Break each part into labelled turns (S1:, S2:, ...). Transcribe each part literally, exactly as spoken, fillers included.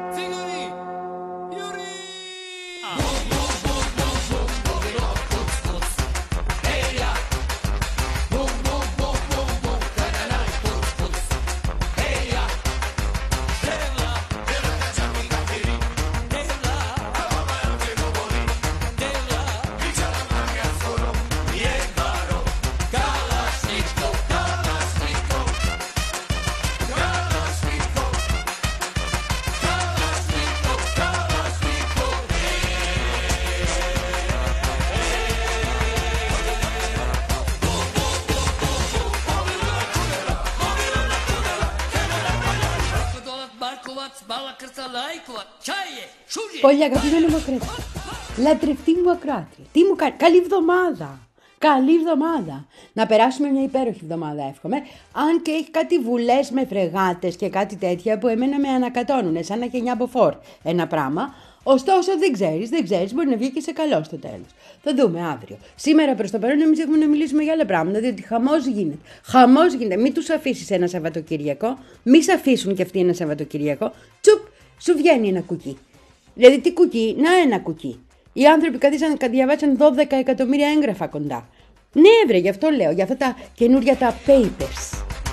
S1: Πολύ αγαπημένο μου ακροατή. Λατρευτή μου ακροάτρια. Τι μου κάνει. Καλή εβδομάδα. Καλή εβδομάδα. Να περάσουμε μια υπέροχη εβδομάδα, εύχομαι. Αν και έχει κάτι βουλές με φρεγάτες και κάτι τέτοια που εμένα με ανακατώνουν, σαν να έχει εννιά μποφόρ ένα πράγμα. Ωστόσο, δεν ξέρεις, δεν ξέρεις, μπορεί να βγει και σε καλό στο τέλος. Θα δούμε αύριο. Σήμερα προς το παρόν, εμείς έχουμε να μιλήσουμε για άλλα πράγματα, διότι χαμός γίνεται. Χαμός γίνεται. Μην τους αφήσεις ένα Σαββατοκυριακό, μη σε αφήσουν κι αυτοί ένα Σαββατοκυριακό. Τσουπ, σου βγαίνει ένα κουκί. Δηλαδή, τι κουκί, να ένα κουκί. Οι άνθρωποι καθίσαν και διαβάσαν δώδεκα εκατομμύρια έγγραφα κοντά. Ναι, βρε, γι' αυτό λέω, για αυτά τα καινούρια τα papers.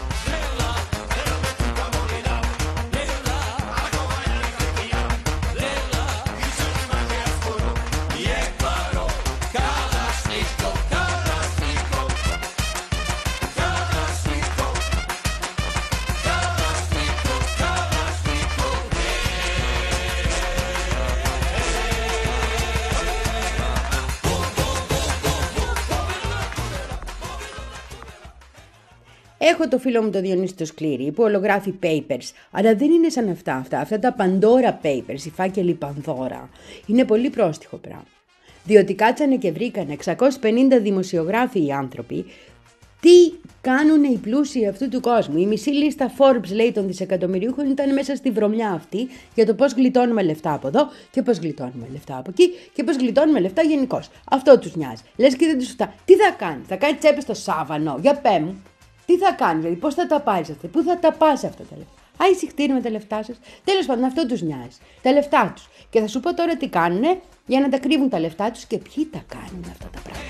S1: Έχω το φίλο μου το Διονύση το Σκλήρη που ολογράφει papers, αλλά δεν είναι σαν αυτά αυτά. Αυτά τα Pandora papers, οι φάκελοι Πανδώρα, είναι πολύ πρόστιχο πράγμα. Διότι κάτσανε και βρήκανε εξακόσιοι πενήντα δημοσιογράφοι οι άνθρωποι τι κάνουν οι πλούσιοι αυτού του κόσμου. Η μισή λίστα Forbes, λέει, των δισεκατομμυρίουχων ήταν μέσα στη βρωμιά αυτή για το πώς γλιτώνουμε λεφτά από εδώ και πώς γλιτώνουμε λεφτά από εκεί και πώς γλιτώνουμε λεφτά γενικώς. Αυτό τους νοιάζει. Λες και δεν τους φτάνει. Τι θα κάνει, θα κάνει τσέπες στο σάβανο, για πέ μου. Τι θα κάνει, δηλαδή, πώς θα τα πάρεις αυτά, πού θα τα πας αυτά τα λεφτά. Άι, συχτήρι με τα λεφτά σας. Τέλος πάντων, αυτό τους νοιάζει. Τα λεφτά τους. Και θα σου πω τώρα τι κάνουνε για να τα κρύβουν τα λεφτά τους και ποιοι τα κάνουν αυτά τα πράγματα.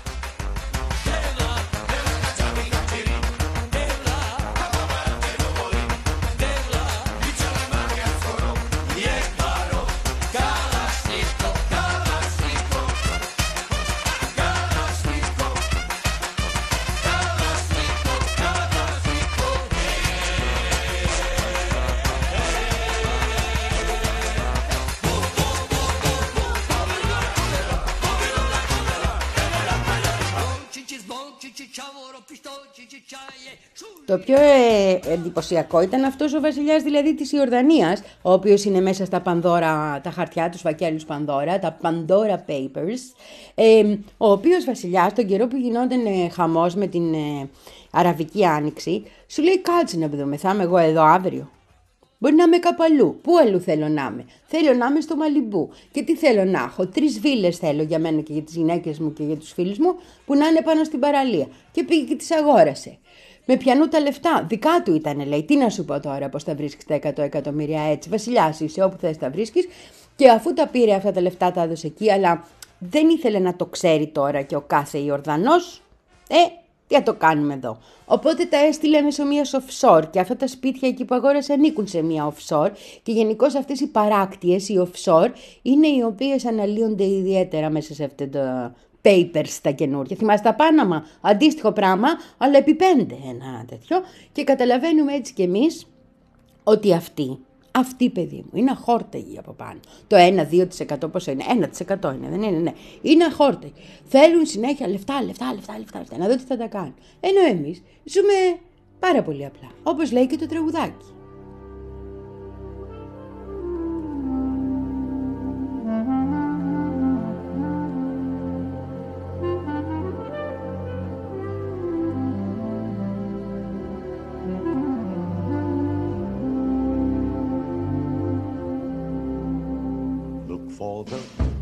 S1: Το πιο ε, εντυπωσιακό ήταν αυτός ο βασιλιάς, δηλαδή της Ιορδανίας, ο οποίος είναι μέσα στα Πανδώρα, τα χαρτιά, τους φακέλους Πανδώρα, τα Pandora Papers, ε, ο οποίος βασιλιάς τον καιρό που γινόταν ε, χαμός με την ε, Αραβική Άνοιξη, σου λέει κάτσε να δούμε, θα είμαι εγώ εδώ αύριο. Μπορεί να είμαι κάπου αλλού. Πού αλλού θέλω να είμαι? Θέλω να είμαι στο Μαλιμπού. Και τι θέλω να έχω? Τρεις βίλες θέλω για μένα και για τις γυναίκες μου και για τους φίλους μου που να είναι πάνω στην παραλία. Και πήγε και τις αγόρασε. Με πιανού τα λεφτά. Δικά του ήταν, λέει. Τι να σου πω τώρα, πώς τα βρίσκεις τα εκατό εκατομμύρια έτσι? Βασιλιάς είσαι, όπου θες τα βρίσκεις. Και αφού τα πήρε αυτά τα λεφτά, τα έδωσε εκεί, αλλά δεν ήθελε να το ξέρει τώρα και ο κάθε Ιορδανός. Ε, τι θα το κάνουμε εδώ? Οπότε τα έστειλε μέσω μιας offshore και αυτά τα σπίτια εκεί που αγόρασε ανήκουν σε μια offshore και γενικώς αυτές οι παράκτιες, οι offshore, είναι οι οποίες αναλύονται ιδιαίτερα μέσα σε αυτά τα papers τα καινούρια. Θυμάστε τα Πάναμα, αντίστοιχο πράγμα, αλλά επί πέντε ένα τέτοιο και καταλαβαίνουμε έτσι κι εμείς ότι αυτοί, αυτή, παιδί μου, είναι αχόρταγοι από πάνω. Το ένα με δύο τοις εκατό πόσο είναι? ένα τοις εκατό είναι, δεν είναι? Ναι. Είναι αχόρταγοι. Θέλουν συνέχεια λεφτά, λεφτά, λεφτά, λεφτά, λεφτά. Να δω τι θα τα κάνουν. Ενώ εμείς ζούμε πάρα πολύ απλά. Όπως λέει και το τραγουδάκι.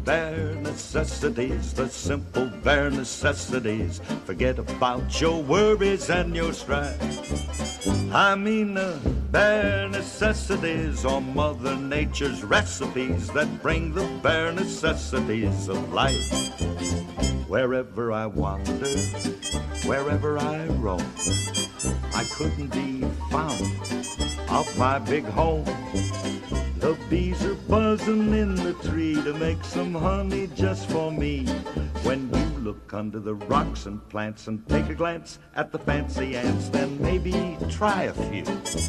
S2: bare necessities, the simple bare necessities. Forget about your worries and your strife. I mean the bare necessities are Mother Nature's recipes that bring the bare necessities of life. Wherever I wander, wherever I roam, I couldn't be found off my big home. The bees are buzzing in the tree to make some honey just for me. When you look under the rocks and plants and take a glance at the fancy ants, then maybe try a few.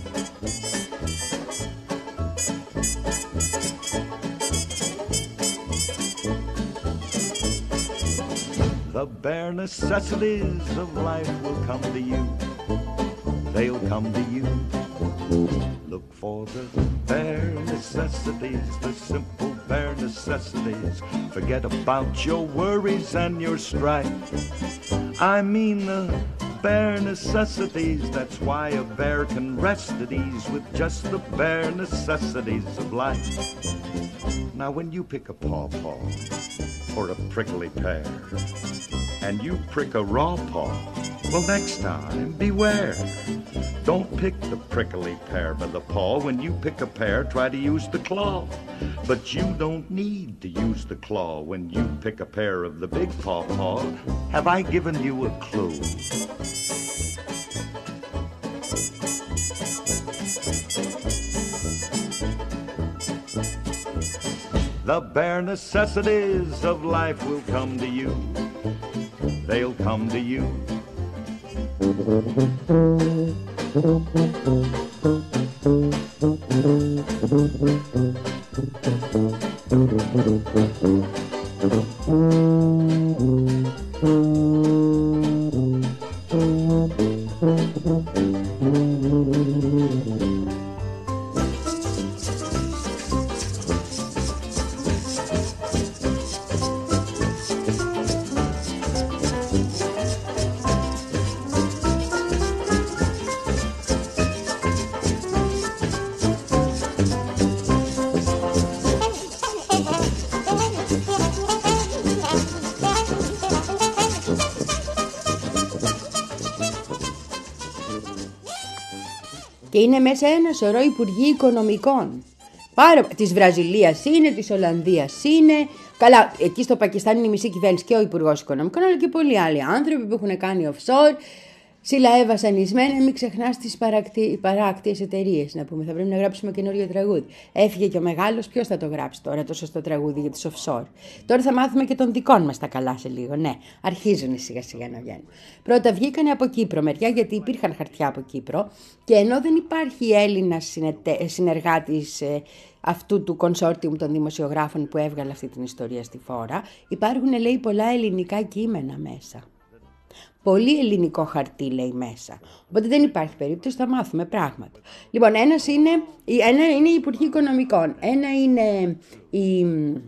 S2: The bare necessities of life will come to you. They'll come to you. Look for the bare necessities, the simple bare necessities. Forget about your worries and your strife. I mean the bare necessities. That's why a bear can rest at ease with just the bare necessities of life. Now when you pick a pawpaw or a prickly pear and you prick a raw paw, well, next time beware. Don't pick the prickly pear by the paw. When you pick a pear, try to use the claw. But you don't need to use the claw when you pick a pear of the big pawpaw. Have I given you a clue? The bare necessities of life will come to you. They'll come to you.
S1: Και είναι μέσα ένα σωρό υπουργοί οικονομικών. Πάρα... Της Βραζιλίας είναι, της Ολλανδίας είναι. Καλά, εκεί στο Πακιστάν είναι η μισή κυβέρνηση και ο υπουργός οικονομικών, αλλά και πολλοί άλλοι άνθρωποι που έχουν κάνει offshore. Σιλαέ βασανισμένα, μην ξεχνάς τις παρακτι... παράκτιες εταιρείες. Να πούμε, θα πρέπει να γράψουμε καινούριο τραγούδι. Έφυγε και ο μεγάλος, ποιος θα το γράψει τώρα το σωστό τραγούδι για τις offshore? Τώρα θα μάθουμε και των δικών μας τα καλά σε λίγο. Ναι, αρχίζουν σιγά σιγά να βγαίνουν. Πρώτα βγήκανε από Κύπρο μεριά, γιατί υπήρχαν χαρτιά από Κύπρο. Και ενώ δεν υπάρχει Έλληνας συνετε... συνεργάτης ε, αυτού του κονσόρτιουμ των δημοσιογράφων που έβγαλε αυτή την ιστορία στη φόρα, υπάρχουν, λέει, πολλά ελληνικά κείμενα μέσα. Πολύ ελληνικό χαρτί, λέει, μέσα. Οπότε δεν υπάρχει περίπτωση, θα μάθουμε πράγματα. Λοιπόν, ένας είναι, ένα είναι η Υπουργή Οικονομικών, ένα είναι η,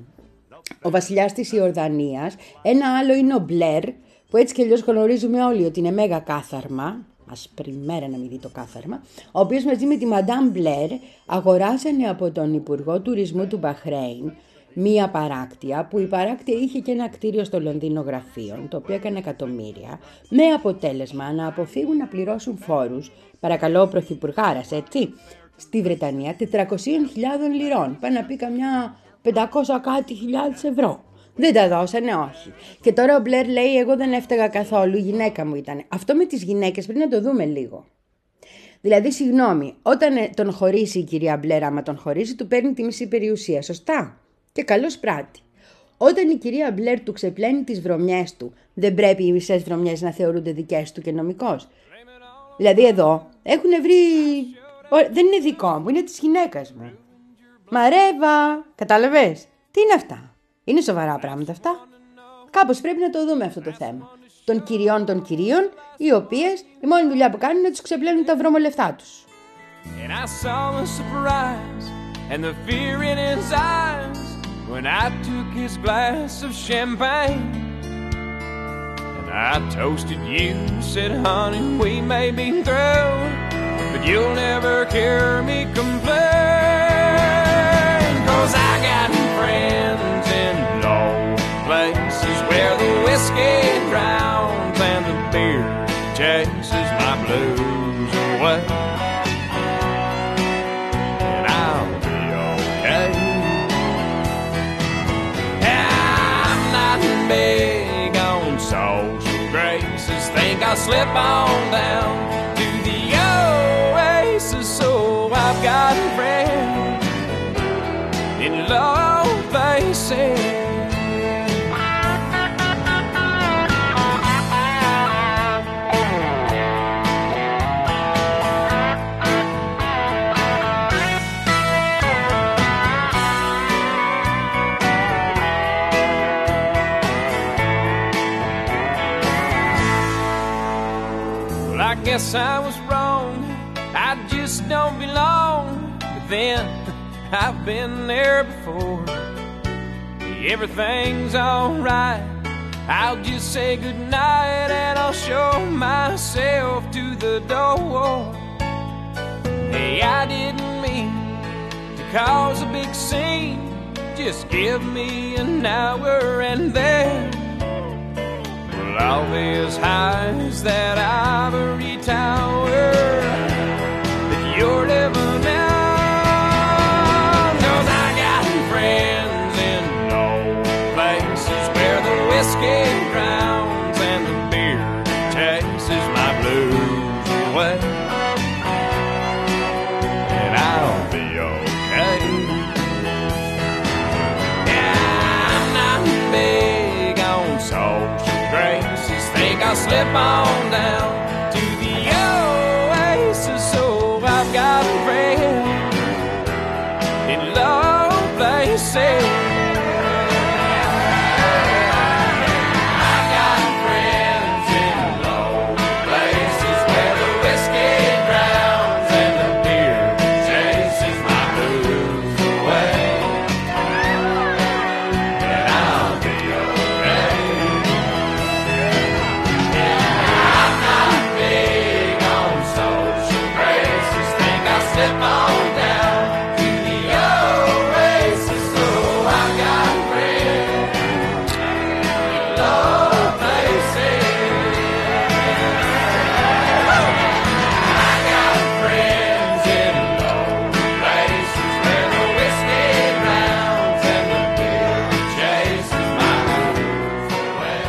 S1: ο βασιλιάς της Ιορδανίας, ένα άλλο είναι ο Μπλερ, που έτσι και αλλιώς γνωρίζουμε όλοι ότι είναι μέγα κάθαρμα, ασπρή μέρα να μην δει το κάθαρμα, ο οποίος μαζί με τη Μαντάμ Μπλερ αγοράσανε από τον Υπουργό Τουρισμού του Μπαχρέιν μία παράκτεια, που η παράκτεια είχε και ένα κτίριο στο Λονδίνο γραφείων, το οποίο έκανε εκατομμύρια, με αποτέλεσμα να αποφύγουν να πληρώσουν φόρους, παρακαλώ ο Πρωθυπουργάρας, έτσι, στη Βρετανία τετρακόσιες χιλιάδες λιρών, πάει να πει καμιά πεντακόσια κάτι χιλιάδες ευρώ. Δεν τα δώσανε, όχι. Και τώρα ο Μπλερ λέει, εγώ δεν έφταιγα καθόλου, η γυναίκα μου ήταν. Αυτό με τις γυναίκες πρέπει να το δούμε λίγο. Δηλαδή, συγγνώμη, όταν τον χωρίσει η κυρία Μπλερ, άμα τον χωρίσει, του παίρνει τη μισή περιουσία, σωστά? Και καλώς πράττει. Όταν η κυρία Μπλερ του ξεπλένει τις βρωμιές του, δεν πρέπει οι μισές βρωμιές να θεωρούνται δικές του και νομικός? Δηλαδή εδώ έχουν βρει... Δεν είναι δικό μου, είναι της γυναίκας μου. Μαρέβα, κατάλαβες? Τι είναι αυτά? Είναι σοβαρά πράγματα αυτά? Κάπως πρέπει να το δούμε αυτό το θέμα. Των κυριών των κυρίων, οι οποίες η μόνη δουλειά που κάνουν είναι να τους ξεπλένουν τα βρωμολεφτά τους. And the fear in his eyes when I took his glass of champagne. And I toasted you, said, honey, we may be through, but you'll never hear me complain. 'Cause I got friends in law
S3: think I'll slip on down to the oasis. So I've got a friend in low places. I guess I was wrong, I just don't belong. But then, I've been there before. Everything's alright, I'll just say goodnight and I'll show myself to the door. Hey, I didn't mean to cause a big scene. Just give me an hour and then all as high as that ivory tower that you're living in. 'Cause I got friends in old places where the whiskey drowns and the beer chases my blues away. And I'll be okay. Yeah, I'm not big on social graces. Think I'll slip on down to the oasis. So I've got a friend in low places. I've got friends in low places where the whiskey drowns and the beer chases my blues away. And I'll be okay. Slip on down to the oasis. So I got friends in low places. I got friends in low places where the whiskey drowns and the beer chases my blues away.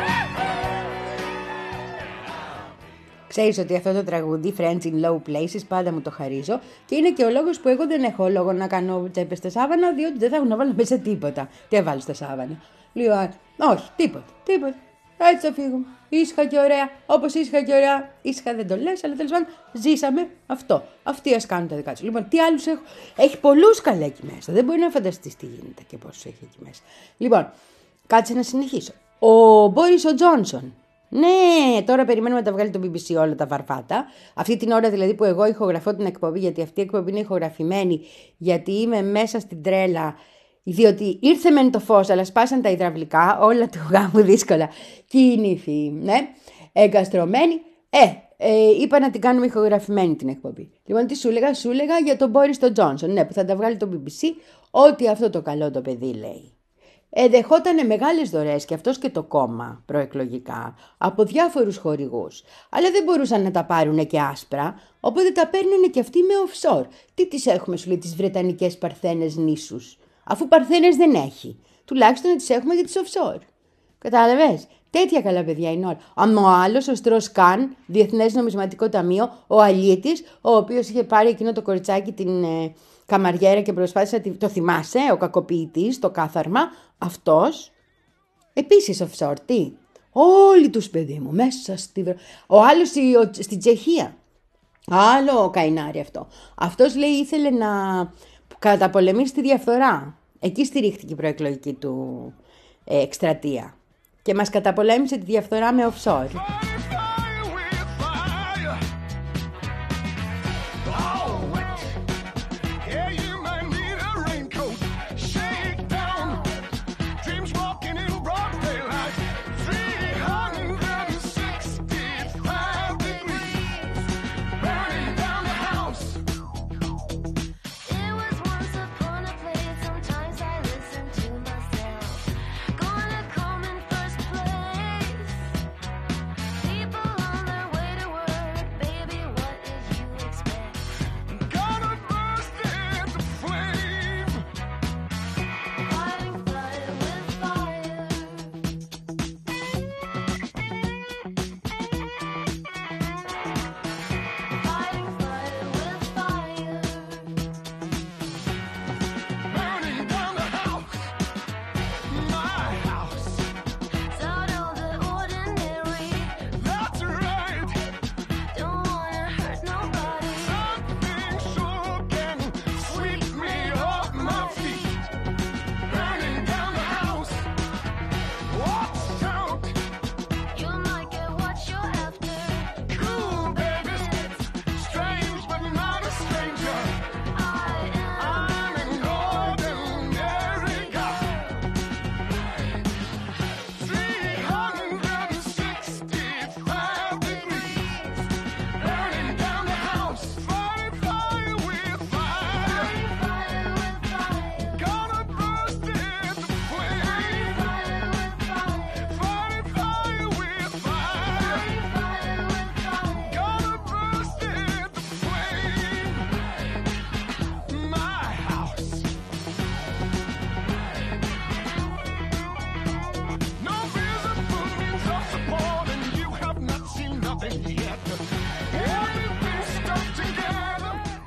S1: Ξέρεις ότι αυτό το τραγούδι Friends in Low Places πάντα μου το χαρίζω και είναι και ο λόγος που εγώ δεν έχω λόγο να κάνω τσέπες στα σάβανα, διότι δεν θα έχω να βάλω μέσα τίποτα. Τι έβαλω στα σάβανα? Λοιπόν, όχι, τίποτα, τίποτα. Έτσι θα φύγουμε. Ήσυχα και ωραία, όπως ήσυχα και ωραία. Ήσυχα δεν το λες, αλλά τέλος πάντων ζήσαμε αυτό. Αυτοί ας κάνουν τα δικά τους. Λοιπόν, τι άλλους έχω? Έχει πολλούς καλά εκεί μέσα. Δεν μπορεί να φανταστείς τι γίνεται και πόσους έχει εκεί μέσα. Λοιπόν, κάτσε να συνεχίσω. Ο Μπόρις ο Τζόνσον. Ναι, τώρα περιμένουμε να τα βγάλει το μπι μπι σι όλα τα βαρβάτα. Αυτή την ώρα δηλαδή που εγώ ηχογραφώ την εκπομπή, γιατί αυτή η εκπομπή είναι ηχογραφημένη, γιατί είμαι μέσα στην τρέλα, διότι ήρθε μεν το φως, αλλά σπάσαν τα υδραυλικά, όλα του γάμου δύσκολα. Κίνηθη, ναι, εγκαστρωμένη. Ε, ε, είπα να την κάνουμε ηχογραφημένη την εκπομπή. Λοιπόν, τι σου έλεγα, σου έλεγα για τον Μπόρις τον Τζόνσον, ναι, που θα τα βγάλει το μπι μπι σι, ότι αυτό το καλό το παιδί λέει. Ε, δεχότανε μεγάλες δωρεές και αυτός και το κόμμα προεκλογικά από διάφορους χορηγούς. Αλλά δεν μπορούσαν να τα πάρουν και άσπρα, οπότε τα παίρνουν και αυτοί με offshore. Τι τις έχουμε, σου λέει, τις Βρετανικές Παρθένες νήσους, αφού Παρθένες δεν έχει. Τουλάχιστον να τις έχουμε για τις offshore. Κατάλαβες? Τέτοια καλά παιδιά είναι όλα. Αν ο άλλος, ο Στρος Καν, Διεθνές Νομισματικό Ταμείο, ο αλήτης, ο οποίος είχε πάρει εκείνο το κοριτσάκι την ε, καμαριέρα και προσπάθησε, το θυμάσαι, ο κακοποιητής, το κάθαρμα, αυτός, επίσης offshore, τι, όλοι τους παιδί μου, μέσα στη... Ο άλλος στη, στη Τσεχία, άλλο καϊνάρι αυτό. Αυτός λέει ήθελε να καταπολεμήσει τη διαφθορά. Εκεί στηρίχθηκε η προεκλογική του ε, εκστρατεία. Και μας καταπολέμησε τη διαφθορά με offshore.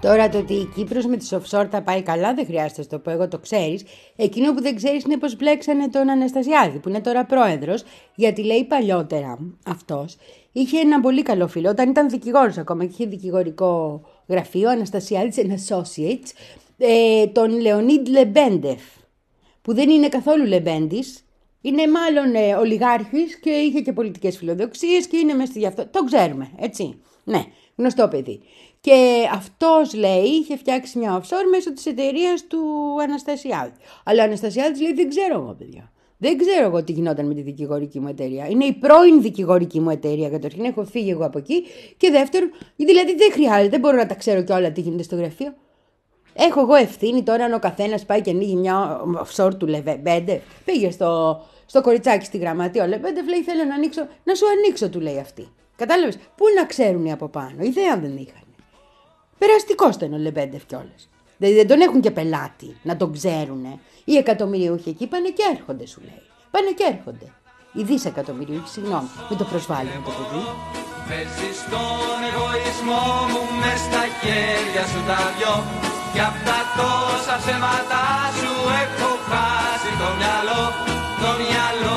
S1: Τώρα το ότι η Κύπρος με τις offshore θα πάει καλά δεν χρειάζεται να το πω, εγώ το ξέρεις. Εκείνο που δεν ξέρεις είναι πως μπλέξανε τον Αναστασιάδη που είναι τώρα πρόεδρος, γιατί λέει παλιότερα αυτός είχε ένα πολύ καλό φίλο όταν ήταν δικηγόρος ακόμα και είχε δικηγορικό γραφείο, Αναστασιάδης and Associates, ε, τον Λεωνίδ Λεμπέντεφ, που δεν είναι καθόλου Λεμπέντης. Είναι μάλλον ε, ολιγάρχης και είχε και πολιτικές φιλοδοξίες και είναι μέσα στη αυτό. Το ξέρουμε, έτσι. Ναι, γνωστό παιδί. Και αυτός λέει είχε φτιάξει μια offshore μέσω της εταιρείας του Αναστασιάδη. Αλλά ο Αναστασιάδης λέει δεν ξέρω εγώ παιδιά. Δεν ξέρω εγώ τι γινόταν με τη δικηγορική μου εταιρεία. Είναι η πρώην δικηγορική μου εταιρεία καταρχήν. Έχω φύγει εγώ από εκεί. Και δεύτερον, δηλαδή δεν χρειάζεται, δεν μπορώ να τα ξέρω κιόλα τι γίνεται στο γραφείο. Έχω εγώ ευθύνη τώρα αν ο καθένας πάει και ανοίγει μια offshore του Λεμπέντεφ. Πήγε στο, στο κοριτσάκι στη γραμματεία. Ο Λεμπέντεφ λέει θέλω να ανοίξω, να σου ανοίξω του λέει αυτή. Κατάλαβες, πού να ξέρουν οι από πάνω, ιδέα δεν είχαν. Περαστικός ήταν ο Λεμπέντεφ κιόλας. Δηλαδή δεν τον έχουν και πελάτη να τον ξέρουνε. Οι εκατομμυριούχοι εκεί πάνε και έρχονται σου λέει. Πάνε και έρχονται. Οι δισεκατομμυριούχοι, συγγνώμη, μην το προσβάλλουμε το παιδί.
S3: Παίζεις τον εγωισμό μου μες στα χέρια σου τα δυο. Κι απ' τα τόσα ψέματα σου έχω χάσει το μυαλό, το μυαλό.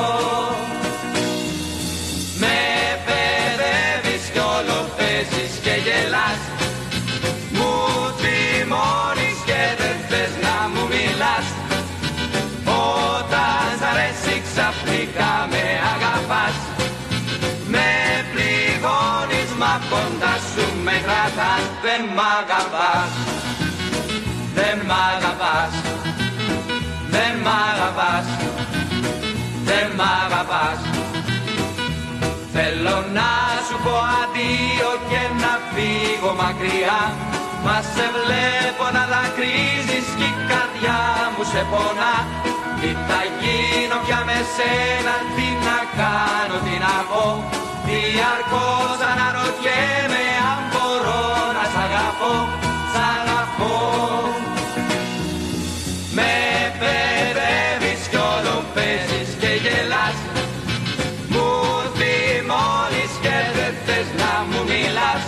S3: Με παιδεύεις κι όλο παίζεις και γελάς. Μου θυμώνεις και δεν θες να μου μιλάς. Όταν σ' αρέσει ξαφνικά με αγαπάς. Με πληγώνεις μα κοντά σου με κρατάς. Δεν μ' αγαπάς. Δεν μ' αγαπάς, δεν μ' αγαπάς, δεν μ' αγαπάς. Θέλω να σου πω αντίο και να φύγω μακριά. Μα σε βλέπω να δακρύζεις κι η καρδιά μου σε πονά. Τι θα γίνω πια με σένα, τι να κάνω, τι να πω. Διαρκώς αναρωτιέμαι αν μπορώ να σ' αγαπώ, σ' αγαπώ. Με παιδεύεις κι όλο παίζεις και γελάς. Μου θυμώνεις και δεν θες να μου μιλάς.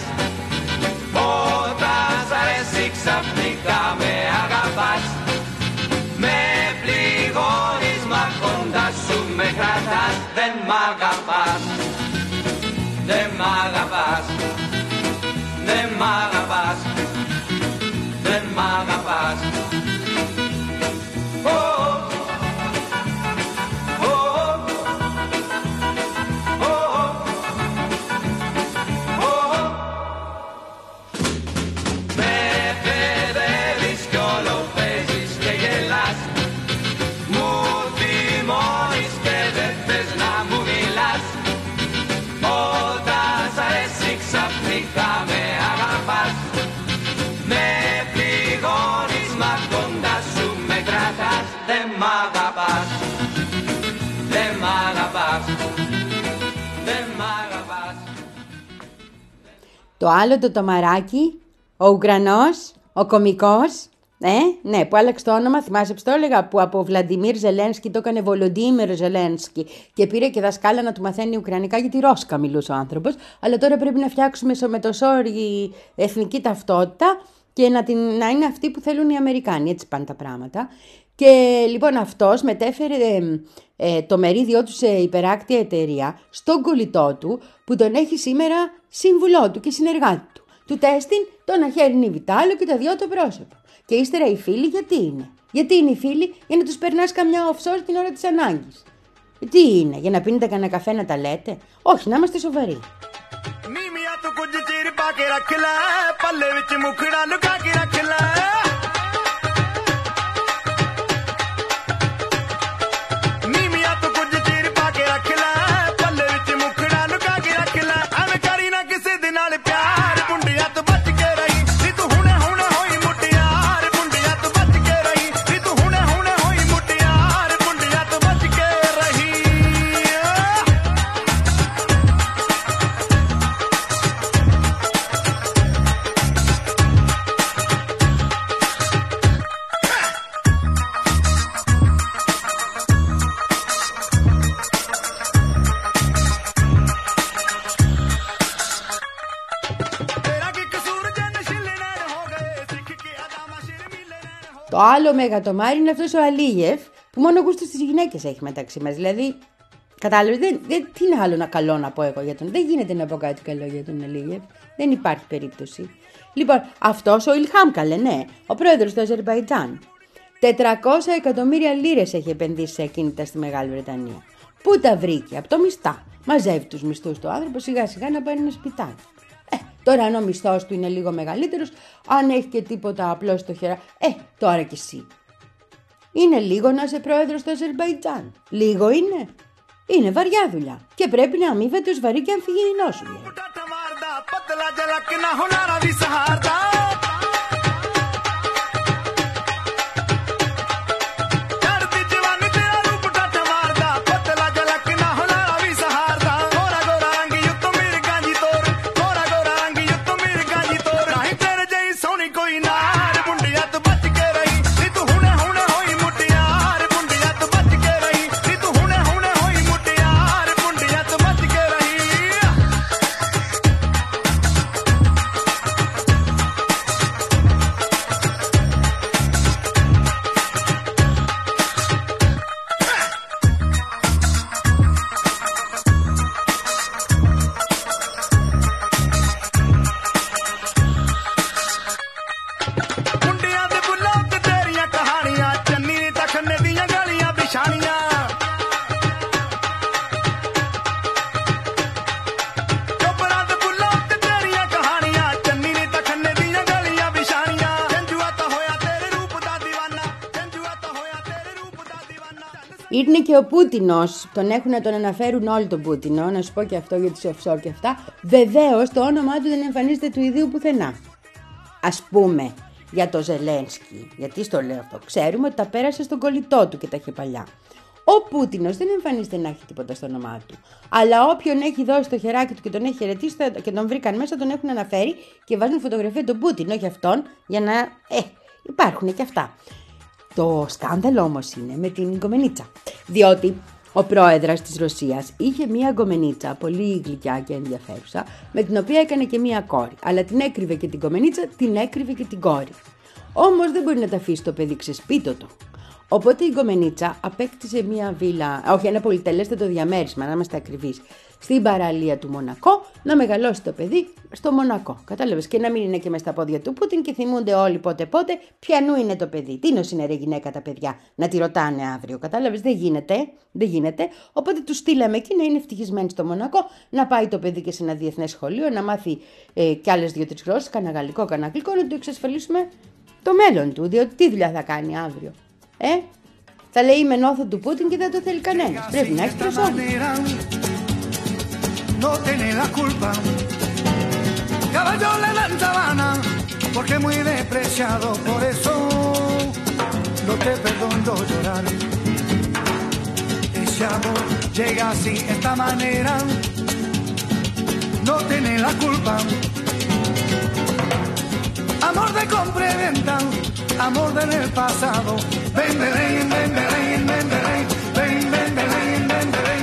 S3: Όταν σ' αρέσει ξαφνικά με αγαπάς. Με πληγώνεις μα κοντά σου με κρατάς. Δεν μ' αγαπάς. Δεν μ' αγαπάς. Δεν μ' αγαπάς. Δεν μ' αγαπάς.
S1: Το άλλο το τομαράκι, ο Ουκρανός, ο κωμικός, ε, ναι, που άλλαξε το όνομα, θυμάσαι που το έλεγα, που από Βλαντιμίρ Ζελένσκι το έκανε Βολοντίμιρ Ζελένσκι και πήρε και δασκάλα να του μαθαίνει Ουκρανικά γιατί Ρώσκα μιλούσε ο άνθρωπος, αλλά τώρα πρέπει να φτιάξουμε με το σόρι εθνική ταυτότητα και να, την, να είναι αυτή που θέλουν οι Αμερικάνοι, έτσι πάνε τα πράγματα. Και λοιπόν αυτός μετέφερε ε, ε, το μερίδιό του σε υπεράκτια εταιρεία στον κολλητό του που τον έχει σήμερα σύμβουλό του και συνεργάτη του. Του τέστην τον Αχέρνη Βιτάλο και τα δυο το πρόσωπο. Και ύστερα οι φίλοι γιατί είναι. Γιατί είναι οι φίλοι, για να τους περνάς καμιά offshore την ώρα της ανάγκης. Τι είναι, για να πίνετε κανένα καφέ να τα λέτε. Όχι, να είμαστε σοβαροί. Το άλλο μεγατομάρι είναι αυτός ο Αλίγεφ, που μόνο γούστο στις γυναίκες έχει μεταξύ μας. Δηλαδή, κατάλαβες, δεν, δεν, τι είναι άλλο να καλό να πω εγώ για τον. Δεν γίνεται να πω κάτι καλό για τον Αλίγεφ. Δεν υπάρχει περίπτωση. Λοιπόν, αυτός ο Ιλχάμ καλέ, ναι, ο πρόεδρος του Αζερμπαϊτζάν. τετρακόσια εκατομμύρια λίρες έχει επενδύσει σε ακίνητα στη Μεγάλη Βρετανία. Πού τα βρήκε? Από το μισθά. Μαζεύει τους μισθούς του άνθρωπο σιγά σιγά να πάρει ένα σπιτάκι. Ε, τώρα αν ο μισθός του είναι λίγο μεγαλύτερος, αν έχει και τίποτα απλό στο χερά, ε, τώρα κι εσύ. Είναι λίγο να είσαι πρόεδρος του Αζερμπαϊτζάν? Λίγο είναι? Είναι βαριά δουλειά και πρέπει να αμείβεται ως βαρύ και αμφιγεινό σου λέει. Ήρθε και ο Πούτινος, τον έχουν να τον αναφέρουν όλοι τον Πούτινο, να σου πω και αυτό για τις offshore και αυτά. Βεβαίως το όνομά του δεν εμφανίζεται του ιδίου πουθενά. Ας πούμε για το Ζελένσκι, γιατί στο λέω αυτό, ξέρουμε ότι τα πέρασε στον κολλητό του και τα είχε παλιά. Ο Πούτινος δεν εμφανίζεται να έχει τίποτα στο όνομά του. Αλλά όποιον έχει δώσει το χεράκι του και τον έχει χαιρετήσει και τον βρήκαν μέσα, τον έχουν αναφέρει και βάζουν φωτογραφία του Πούτιν, όχι αυτόν, για να. Ε, υπάρχουν και αυτά. Το σκάνδαλο όμως είναι με την γκομενίτσα. Διότι ο πρόεδρος της Ρωσίας είχε μία γκομενίτσα πολύ γλυκιά και ενδιαφέρουσα, με την οποία έκανε και μία κόρη. Αλλά την έκρυβε και την γκομενίτσα, την έκρυβε και την κόρη. Όμως δεν μπορεί να τα αφήσει το παιδί ξεσπίτωτο. Οπότε η γκομενίτσα απέκτησε μία βίλα, όχι ένα πολυτελέστατο διαμέρισμα, να είμαστε ακριβείς, στην παραλία του Μονακό, να μεγαλώσει το παιδί στο Μονακό. Κατάλαβες, και να μην είναι και μες στα πόδια του Πούτιν και θυμούνται όλοι πότε πότε ποιανού είναι το παιδί. Τι νος είναι ρε γυναίκα τα παιδιά, να τη ρωτάνε αύριο. Κατάλαβες, δεν γίνεται, δεν γίνεται. Οπότε του στείλαμε εκεί να είναι ευτυχισμένοι στο Μονακό, να πάει το παιδί και σε ένα διεθνές σχολείο, να μάθει ε, κι άλλες δύο-τρεις γλώσσες, κανένα γαλλικό, κανένα αγγλικό, να του εξασφαλίσουμε το μέλλον του. Διότι τι δουλειά θα κάνει αύριο. Ε, θα λέει είμαι νόθο του Πούτιν και δεν το θέλει κανένας. Πρέπει να έχει προσώπηση. No tiene la culpa. Caballo le dan sabana porque muy despreciado, por eso no te perdono llorar. Ese amor llega así, esta manera, no tiene la culpa. Amor de compra y venta, amor del pasado. Ven, ven, ven, ven, ven, ven, ven, ven, ven, ven, ven, ven.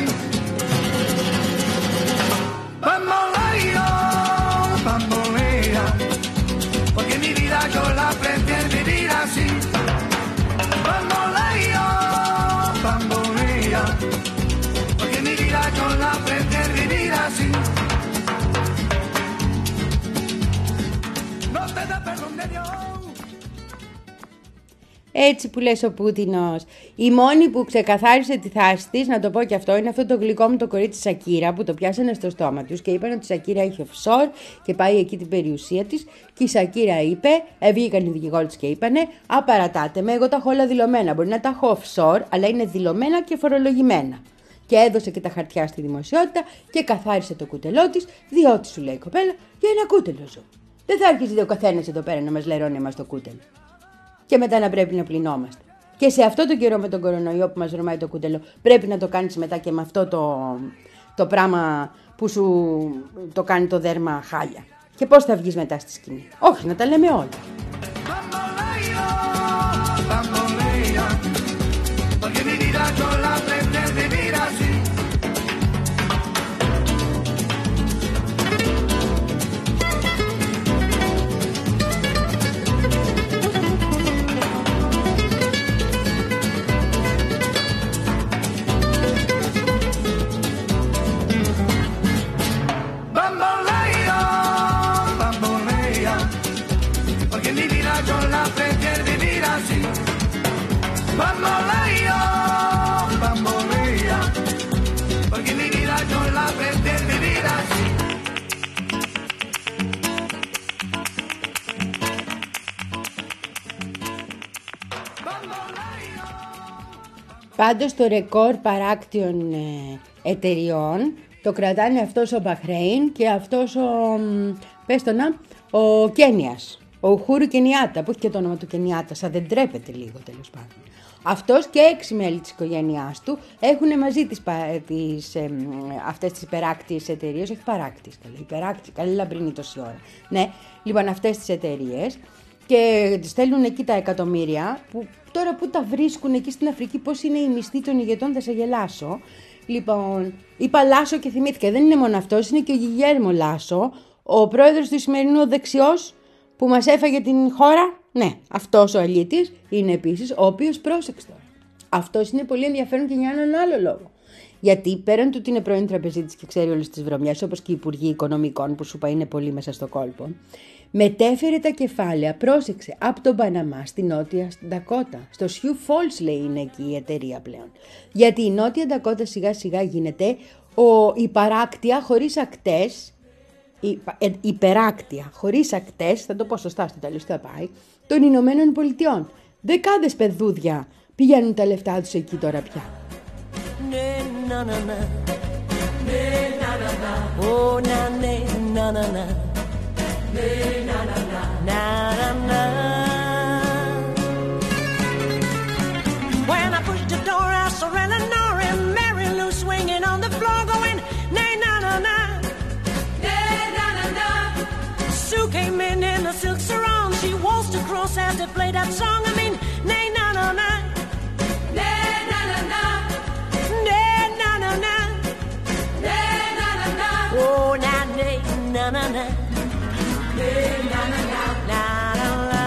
S1: Bamboleo, bambolea, porque mi vida yo la prefiero vivir así. Bamboleo, bambolea, porque mi vida yo la prefiero vivir así. No te da perdón de Dios. Έτσι που λες ο Πούτινος. Η μόνη που ξεκαθάρισε τη θάση της, να το πω και αυτό, είναι αυτό το γλυκό μου το κορίτσι Σακύρα που το πιάσανε στο στόμα τους και είπαν ότι η Σακύρα είχε offshore και πάει εκεί την περιουσία της. Και η Σακύρα είπε, βγήκαν οι δικηγόροι και είπανε, α, παρατάτε με, εγώ τα έχω όλα δηλωμένα. Μπορεί να τα έχω offshore, αλλά είναι δηλωμένα και φορολογημένα. Και έδωσε και τα χαρτιά στη δημοσιότητα και καθάρισε το κουτελό της, διότι σου λέει η κοπέλα, για ένα κούτελο ζω. Δεν θα έρχεται ο καθένας εδώ πέρα να μας λερώνει εμάς το κούτελο. Και μετά να πρέπει να πλυνόμαστε. Και σε αυτό το καιρό με τον κορονοϊό που μας ρωμάει το κούτελο, πρέπει να το κάνεις μετά και με αυτό το, το πράγμα που σου το κάνει το δέρμα χάλια. Και πώς θα βγεις μετά στη σκηνή. Όχι, να τα λέμε όλα.
S4: Bamboleo, bambolea, porque mi vida yo la perdí en mi vida.
S1: Πάντως το ρεκόρ παράκτιων ε, εταιριών το κρατάνε αυτός ο Μπαχρέιν και αυτός ο, πες το να, ο Κένιας, ο Ουχούρου Κενιάτα, που έχει και το όνομα του Κενιάτα, σαν δεν τρέπεται λίγο τέλος πάντων. Αυτός και έξι μέλη της οικογένειάς του έχουν μαζί τις, τις, ε, αυτές τις υπεράκτιες εταιρείες, όχι παράκτιες, καλή, υπεράκτιες, καλή λαμπρινή τόση ώρα. Ναι, λοιπόν αυτές τις εταιρείες και στέλνουν εκεί τα εκατομμύρια που τώρα που τα βρίσκουν εκεί στην Αφρική, πώς είναι η μισθή των ηγετών, θα σε γελάσω. Λοιπόν, είπα Λάσο και θυμήθηκα, δεν είναι μόνο αυτός, είναι και ο Γιγέρμο Λάσο, ο πρόεδρος του σημερινού, ο δεξιός που μας έφαγε την χώρα. Ναι, αυτός ο αλήτης είναι επίσης, ο οποίος, πρόσεξε τώρα, αυτός είναι πολύ ενδιαφέρον και για έναν άλλο λόγο. Γιατί πέραν του ότι είναι πρώην τραπεζίτης και ξέρει όλες τις βρωμιές, όπως και οι υπουργοί οικονομικών που σου είπα είναι πολύ μέσα στο κόλπο, μετέφερε τα κεφάλαια, πρόσεξε, από τον Παναμά στη Νότια Ντακότα. Στο Σιου Falls λέει είναι εκεί η εταιρεία πλέον. Γιατί η Νότια Ντακότα σιγά σιγά γίνεται ο, η παράκτια χωρίς ακτές, η, ε, υπεράκτια χωρίς ακτές, θα το πω σωστά στο τέλος θα πάει, των Ηνωμένων Πολιτειών. Δεκάδες παιδούδια πηγαίνουν τα λεφτά τους εκεί τώρα πια.
S5: Na na na na na na. When I pushed the door, I saw Eleanor and Mary Lou swinging on the floor, going nay na na na, nay na na na. Sue came in in a silk sarong, she waltzed across as they played that song. I mean, nay na na na, nay na na na, nay na na na, nay na na na. Oh na nay na na na. Na, na, na, na, na, na.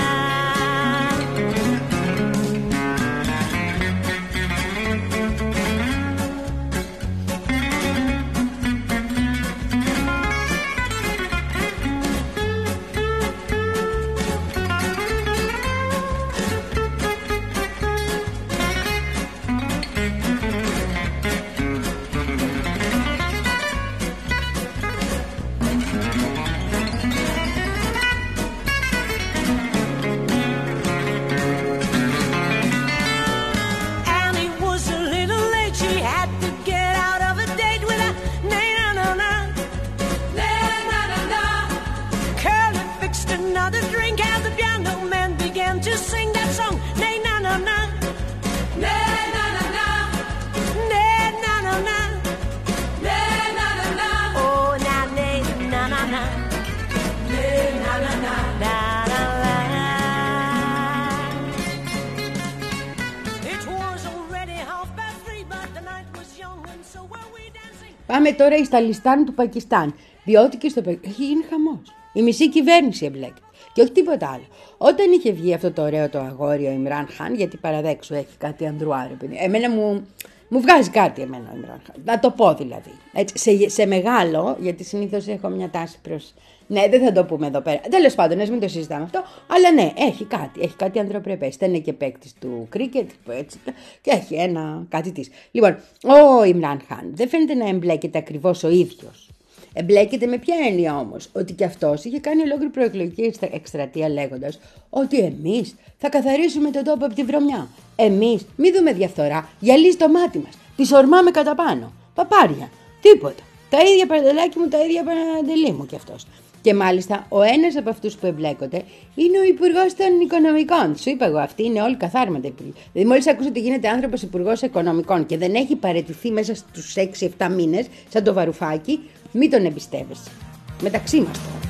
S1: Πάμε τώρα εις τα λιστάν του Πακιστάν, διότι και στο Πακιστάν έχει γίνει χαμός. Η μισή κυβέρνηση εμπλέκεται και όχι τίποτα άλλο. Όταν είχε βγει αυτό το ωραίο το αγόρι ο Ιμράν Χάν, γιατί παραδέξου έχει κάτι ανδρουάρε, εμένα μου, μου βγάζει κάτι εμένα ο Ιμράν Χάν, να το πω δηλαδή. Έτσι, σε, σε μεγάλο, γιατί συνήθως έχω μια τάση προς... Ναι, δεν θα το πούμε εδώ πέρα. Τέλος πάντων, ας μην το συζητάμε αυτό. Αλλά ναι, έχει κάτι. Έχει κάτι ανθρωπρεπές. Δεν είναι και παίκτης του κρίκετ, έτσι. Και έχει ένα κάτι της. Λοιπόν, ο Ιμράν Χάν δεν φαίνεται να εμπλέκεται ακριβώς ο ίδιος. Εμπλέκεται με ποια έννοια όμως? Ότι και αυτός είχε κάνει ολόκληρη προεκλογική εκστρατεία λέγοντας ότι εμείς θα καθαρίσουμε τον τόπο από τη βρωμιά. Εμείς μη δούμε διαφθορά, γυαλίζει το μάτι μας. Τη ορμάμε κατά πάνω. Παπάρια. Τίποτα. Τα ίδια παντελάκι μου, τα ίδια παντελή μου κι αυτός. Και μάλιστα ο ένας από αυτούς που εμπλέκονται είναι ο Υπουργός των Οικονομικών. Σου είπα εγώ, αυτοί είναι όλοι καθάρματα υπουργοί. Δηλαδή, μόλις ακούσει ότι γίνεται άνθρωπος Υπουργός Οικονομικών και δεν έχει παραιτηθεί μέσα στους έξι εφτά μήνες, σαν το Βαρουφάκι, μην τον εμπιστεύεσαι. Μεταξύ μας τώρα.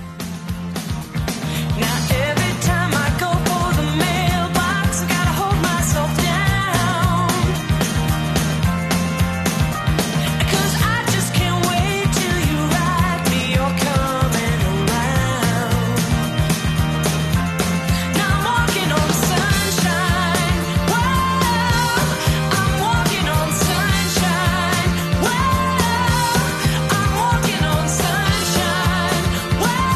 S5: Whoa.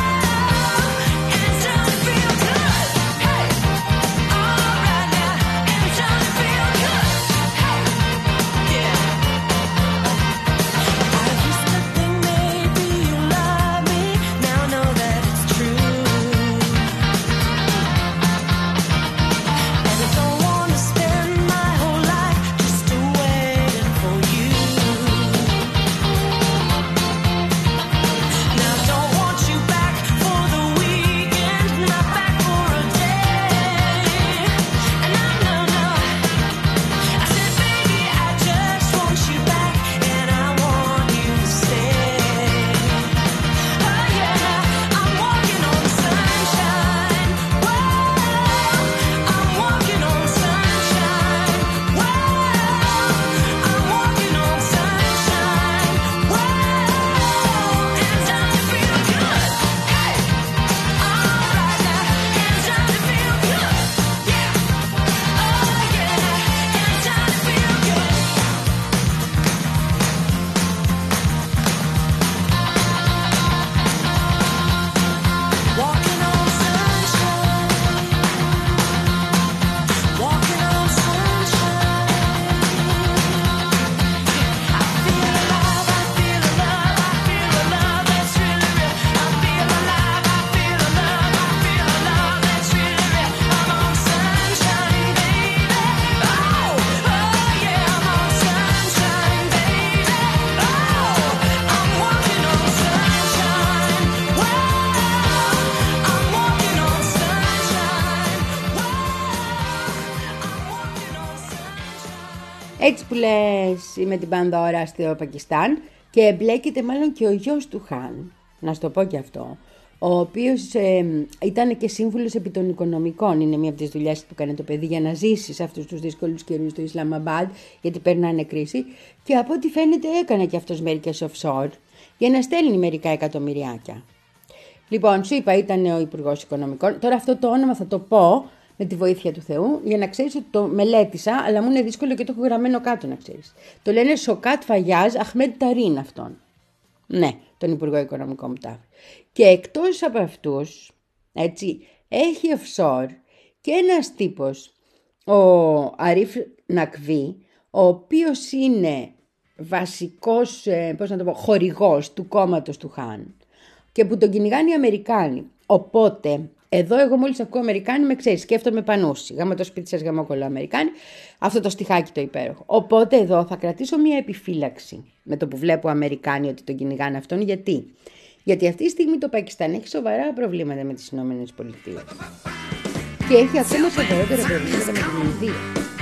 S1: Έτσι που λες με την Πανδώρα στο Πακιστάν και εμπλέκεται μάλλον και ο γιος του Χαν, να σου το πω και αυτό, ο οποίος ε, ήταν και σύμβουλος επί των οικονομικών. Είναι μία από τις δουλειές που έκανε το παιδί για να ζήσει σε αυτούς τους δύσκολους καιρούς στο Ισλαμαμπάντ, γιατί περνάνε κρίση. Και από ό,τι φαίνεται έκανε και αυτός μερικές offshore για να στέλνει μερικά εκατομμυριάκια. Λοιπόν, σου είπα, ήταν ο Υπουργός Οικονομικών. Τώρα αυτό το όνομα θα το πω με τη βοήθεια του Θεού, για να ξέρεις ότι το μελέτησα, αλλά μου είναι δύσκολο και το έχω γραμμένο κάτω, να ξέρεις. Το λένε Σοκάτ Φαγιάζ Αχμέντ Ταρίν αυτόν. Ναι, τον Υπουργό Οικονομικών μου τα. Και εκτός από αυτούς, έτσι, έχει offshore και ένας τύπος, ο Αρίφ Νακβί, ο οποίος είναι βασικός, ε, πώς να το πω, χορηγός του κόμματος του Χαν και που τον κυνηγάνε οι Αμερικάνοι. Οπότε, εδώ εγώ μόλις ακούω Αμερικάνοι, με ξέρεις, σκέφτομαι Πανούση. Γάμα το σπίτι σας, γαμόκολο Αμερικάνοι. Αυτό το στιχάκι το υπέροχο. Οπότε εδώ θα κρατήσω μια επιφύλαξη με το που βλέπω Αμερικάνοι ότι τον κυνηγάνε αυτόν. Γιατί? Γιατί αυτή τη στιγμή το Πακιστάν έχει σοβαρά προβλήματα με τις Ηνωμένες Πολιτείες. Και έχει ακόμα σοβαρότερα προβλήματα με την Ινδία.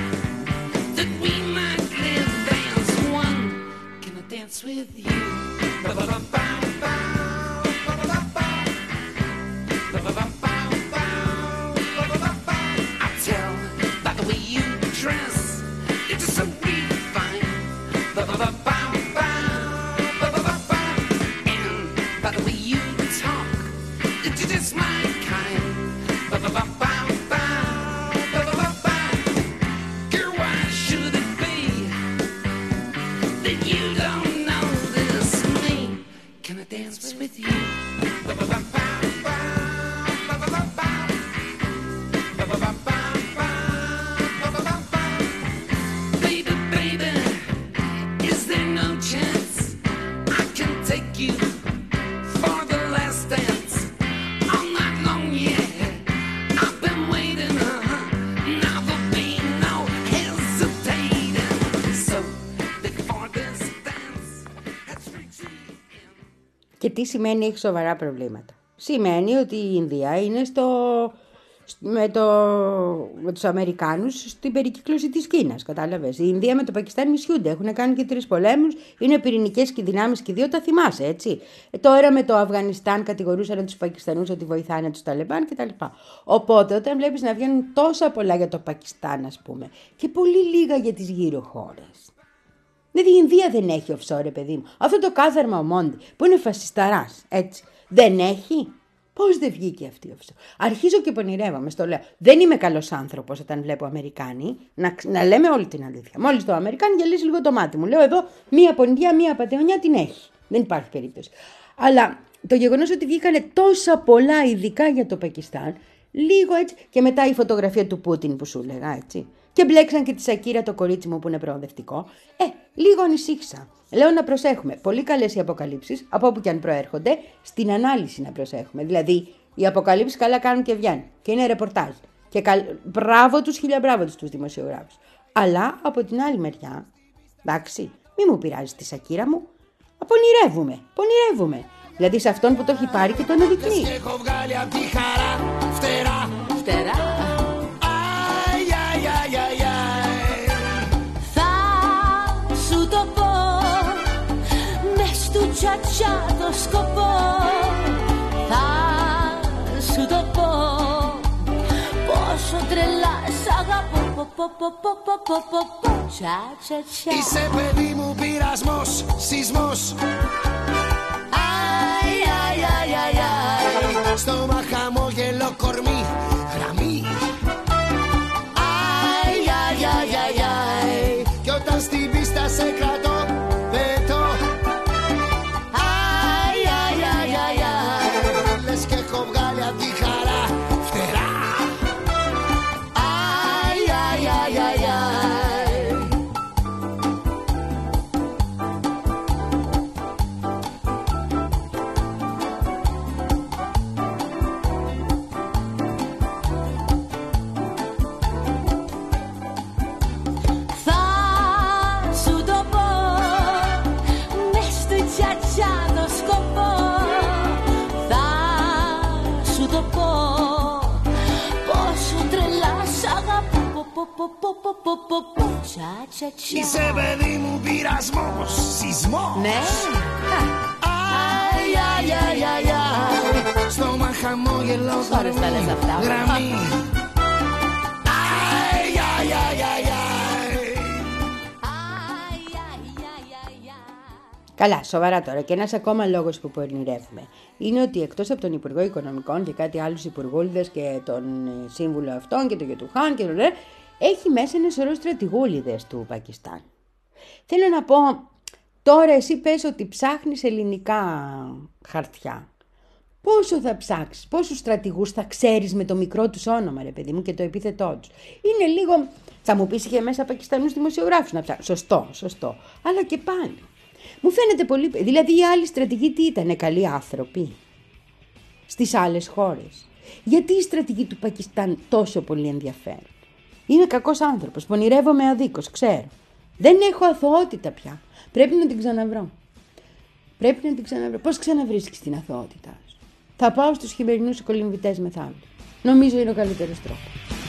S1: Και τι σημαίνει έχει σοβαρά προβλήματα? Σημαίνει ότι η Ινδία είναι στο, με, το, με τους Αμερικάνους στην περικύκλωση της Κίνας, κατάλαβες. Η Ινδία με το Πακιστάν νησιούνται, έχουν κάνει και τρεις πολέμους, είναι πυρηνικές και δυνάμεις και δύο, τα θυμάσαι, έτσι. Ε, τώρα με το Αφγανιστάν κατηγορούσαν τους Πακιστανούς ότι βοηθάνε τους Ταλιμπάν κτλ. Οπότε όταν βλέπεις να βγαίνουν τόσα πολλά για το Πακιστάν, ας πούμε, και πολύ λίγα για τις γύρω χώρες. Δηλαδή η Ινδία δεν έχει offshore, παιδί μου. Αυτό το κάθαρμα ο Μόντι που είναι φασισταράς, έτσι, δεν έχει. Πώς δεν βγήκε αυτή η offshore? Αρχίζω και πονηρεύομαι, στο λέω. Δεν είμαι καλός άνθρωπος όταν βλέπω Αμερικάνοι, να, να λέμε όλη την αλήθεια. Μόλις το Αμερικάνοι γυαλίζει λίγο το μάτι μου. Λέω εδώ μία ποντιά, μία πατεωνιά την έχει. Δεν υπάρχει περίπτωση. Αλλά το γεγονός ότι βγήκανε τόσα πολλά ειδικά για το Πακιστάν, λίγο έτσι, και μετά η φωτογραφία του Πούτιν που σου λέγα, έτσι. Και μπλέξαν και τη Σακύρα, το κορίτσι μου που είναι προοδευτικό. Ε, λίγο ανησύχησα. Λέω να προσέχουμε. Πολύ καλές οι αποκαλύψεις, από όπου και αν προέρχονται, στην ανάλυση να προσέχουμε. Δηλαδή, οι αποκαλύψεις καλά κάνουν και βγαίνουν. Και είναι ρεπορτάζ. Και καλ... μπράβο τους, χίλια μπράβο τους, τους δημοσιογράφους. Αλλά από την άλλη μεριά, εντάξει, μη μου πειράζει τη Σακύρα μου. Απονηρεύουμε, πονηρεύουμε. Δηλαδή σε αυτόν που το έχει πάρει και τον οδικνύει.
S6: Τσατσά το σκοπό, θα σου το πω, πόσο τρελά σ' αγαπώ, τσατσατσά.
S4: Είσαι παιδί μου πειρασμός, σεισμός. Αι, αι, αι, αι, αι. Στόμα χαμόγελο κορμί, γραμμή. Αι, αι, αι, αι, αι. Κι όταν στην πίστα σε κρατώ,
S6: πο, πο, πο, πο, πο.
S4: Είσαι παιδί μου πειρασμός, σεισμός.
S1: Ναι.
S4: Αι, αι, αι, αι, αι. Στόμα χαμόγελο,
S1: Τώρα στα λες αυτά.
S4: γραμμή. Αι, αι, αι, αι, αι.
S1: Καλά, σοβαρά τώρα. Και ένας ακόμα λόγος που πονηρεύουμε είναι ότι εκτός από τον Υπουργό Οικονομικών και κάτι άλλους υπουργούλιδες και τον σύμβουλο αυτών και τον Γετουχάν και τον ρε, έχει μέσα ένα σωρό στρατηγούλιδες του Πακιστάν. Θέλω να πω, τώρα εσύ πες ότι ψάχνεις ελληνικά χαρτιά. Πόσο θα ψάξεις, πόσους στρατηγούς θα ξέρεις με το μικρό τους όνομα, ρε παιδί μου, και το επίθετό τους. Είναι λίγο, θα μου πεις είχε μέσα Πακιστανούς δημοσιογράφους να ψάξεις. Σωστό, σωστό. Αλλά και πάλι. Μου φαίνεται πολύ, δηλαδή οι άλλοι στρατηγοί τι ήτανε, καλοί άνθρωποι στις άλλες χώρες. Γιατί οι στρατηγοί του Πακιστάν τόσο πολύ ενδιαφέρουν. Είμαι κακός άνθρωπος, πονηρεύομαι αδίκως, ξέρω. Δεν έχω αθωότητα πια. Πρέπει να την ξαναβρω. Πρέπει να την ξαναβρω. Πώς ξαναβρίσκεις την αθωότητά σου? Θα πάω στους χειμερινούς κολυμβητές μεθαύριο. Νομίζω είναι ο καλύτερος τρόπος.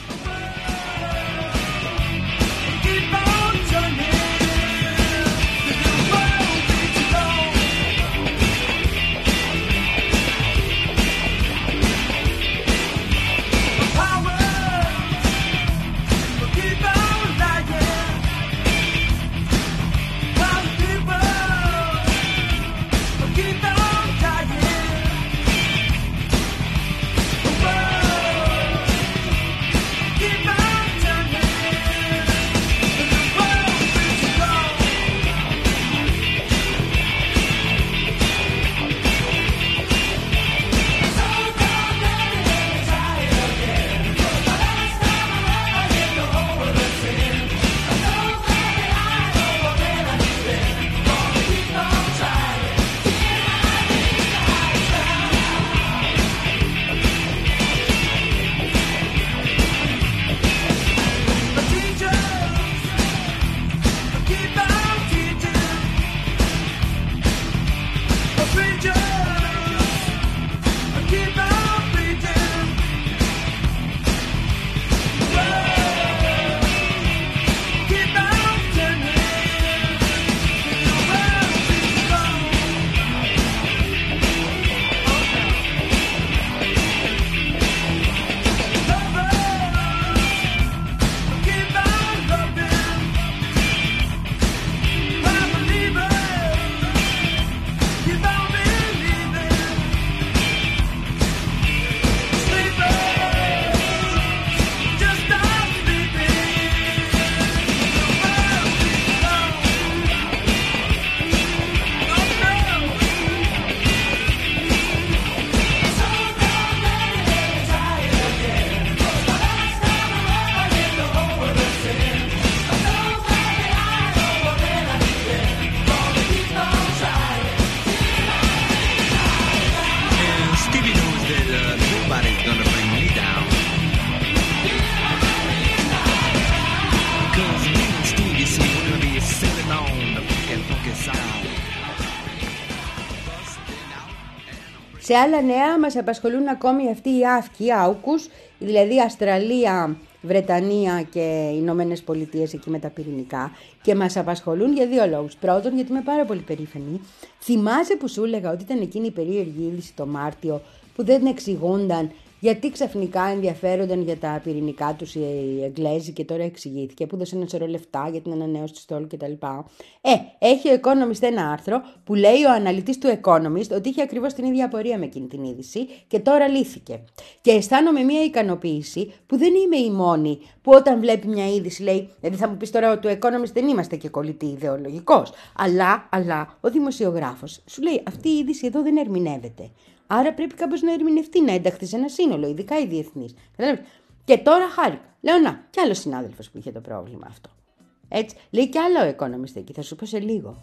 S1: Σε άλλα νέα μας απασχολούν ακόμη αυτοί οι άφκοι, άουκους, δηλαδή Αυστραλία, Βρετανία και Ηνωμένες Πολιτείες εκεί με τα πυρηνικά, και μας απασχολούν για δύο λόγους. Πρώτον, γιατί είμαι πάρα πολύ περήφανη. Θυμάσαι που σου έλεγα ότι ήταν εκείνη η περίεργη είδηση το Μάρτιο που δεν εξηγούνταν γιατί ξαφνικά ενδιαφέρονταν για τα πυρηνικά τους οι Εγγλέζοι και τώρα εξηγήθηκε, που έδωσαν ένα σωρό λεφτά για την ανανέωση του στόλου κτλ. Ε, έχει ο Economist ένα άρθρο που λέει ο αναλυτής του Economist ότι είχε ακριβώς την ίδια απορία με εκείνη την είδηση και τώρα λύθηκε. Και αισθάνομαι μια ικανοποίηση που δεν είμαι η μόνη που όταν βλέπει μια είδηση λέει, δηλαδή θα μου πεις τώρα ότι του Economist δεν είμαστε και κολλητοί ιδεολογικός, αλλά, αλλά ο δημοσιογράφος σου λέει αυτή η είδηση εδώ δεν ερμηνεύεται. Άρα πρέπει κάπως να ερμηνευτεί, να ενταχθεί σε ένα σύνολο, ειδικά οι διεθνείς. Και τώρα χάρηκα. Λέω να, κι άλλο συνάδελφος που είχε το πρόβλημα αυτό. Έτσι, λέει κι άλλο ο Economist εκεί, θα σου πω σε λίγο.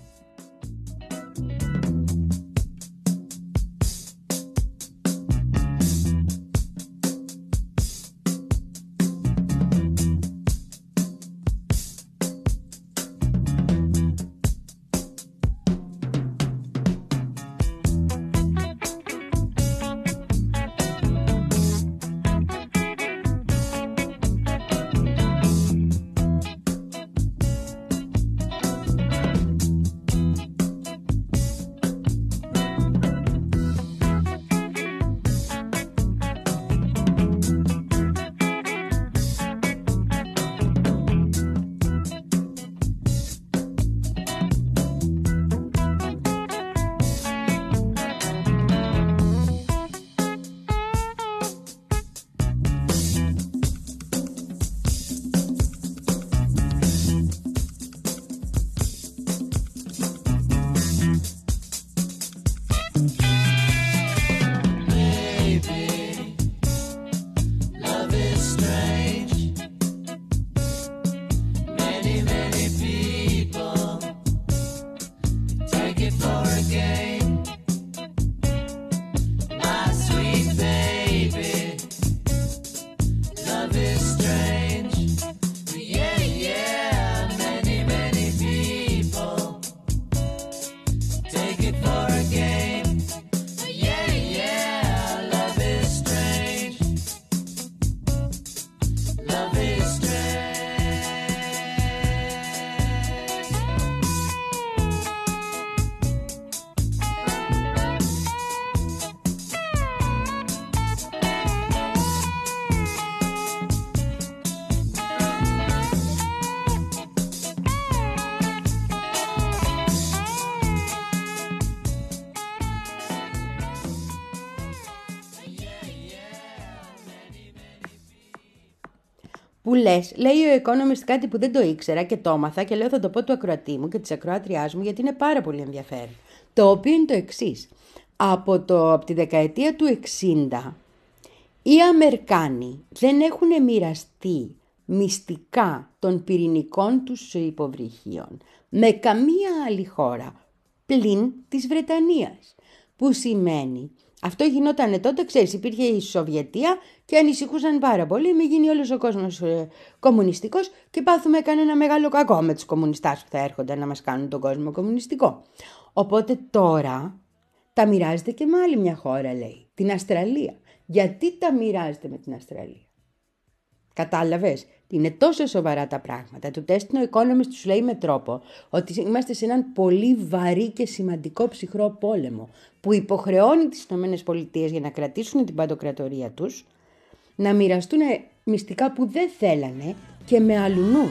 S1: Που λες, λέει ο Economist κάτι που δεν το ήξερα και το έμαθα και λέω θα το πω του ακροατή μου και της ακροάτριάς μου γιατί είναι πάρα πολύ ενδιαφέρον. Το οποίο είναι το εξής. Από, το, από τη δεκαετία του εξήντα οι Αμερικάνοι δεν έχουν μοιραστεί μυστικά των πυρηνικών τους υποβρυχίων με καμία άλλη χώρα πλην της Βρετανίας. Που σημαίνει, αυτό γινόταν τότε, ξέρεις, υπήρχε η Σοβιετία και ανησυχούσαν πάρα πολύ, μην γίνει όλος ο κόσμος ε, κομμουνιστικός και πάθουμε κανένα μεγάλο κακό με τους κομμουνιστάς που θα έρχονται να μας κάνουν τον κόσμο κομμουνιστικό. Οπότε τώρα τα μοιράζεται και με άλλη μια χώρα, λέει, την Αυστραλία. Γιατί τα μοιράζεται με την Αυστραλία? Κατάλαβες, είναι τόσο σοβαρά τα πράγματα. Το τεστ ο Economist τους λέει με τρόπο ότι είμαστε σε έναν πολύ βαρύ και σημαντικό ψυχρό πόλεμο που υποχρεώνει τις ΗΠΑ για να κρατήσουν την παντοκρατορία τους να μοιραστούν μυστικά που δεν θέλανε και με αλουνούς.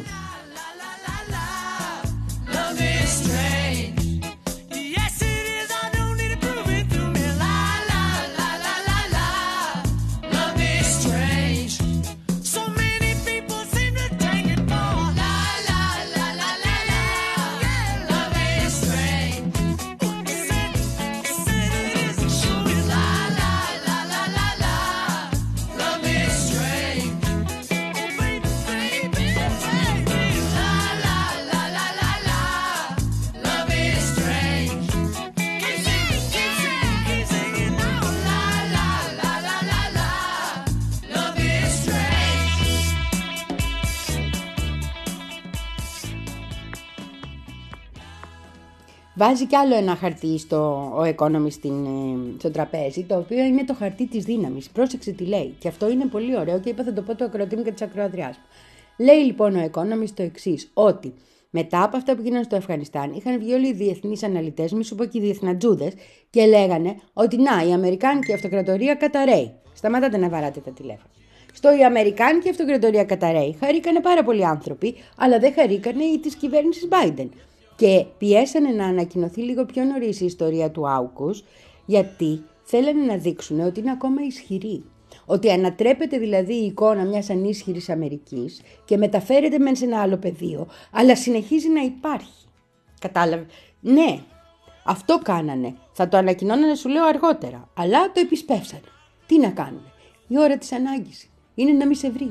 S1: Βάζει κι άλλο ένα χαρτί στο ο Economist στην, στο τραπέζι, το οποίο είναι το χαρτί της δύναμης. Πρόσεξε τι λέει. Και αυτό είναι πολύ ωραίο και είπα θα το πω του ακροατή μου και της ακροατριάς μου. Λέει λοιπόν ο Economist το εξής, ότι μετά από αυτά που γίνανε στο Αφγανιστάν, είχαν βγει όλοι οι διεθνείς αναλυτές, μη σου πω και οι διεθνατζούδες, και λέγανε ότι να, η Αμερικάνικη αυτοκρατορία καταραίει. Σταματάτε να βαράτε τα τηλέφωνα. Στο η Αμερικάνικη αυτοκρατορία καταραίει. Χαρήκανε πάρα πολλοί άνθρωποι, αλλά δεν χαρήκανε οι της κυβέρνησης Biden. Και πιέσανε να ανακοινωθεί λίγο πιο νωρίς η ιστορία του Άουκους, γιατί θέλανε να δείξουν ότι είναι ακόμα ισχυρή. Ότι ανατρέπεται δηλαδή η εικόνα μιας ανίσχυρης Αμερικής και μεταφέρεται μεν σε ένα άλλο πεδίο, αλλά συνεχίζει να υπάρχει. Κατάλαβε. Ναι, αυτό κάνανε. Θα το ανακοινώνανε, σου λέω, αργότερα. Αλλά το επισπεύσανε. Τι να κάνουμε. Η ώρα της ανάγκης είναι να μη σε βρει.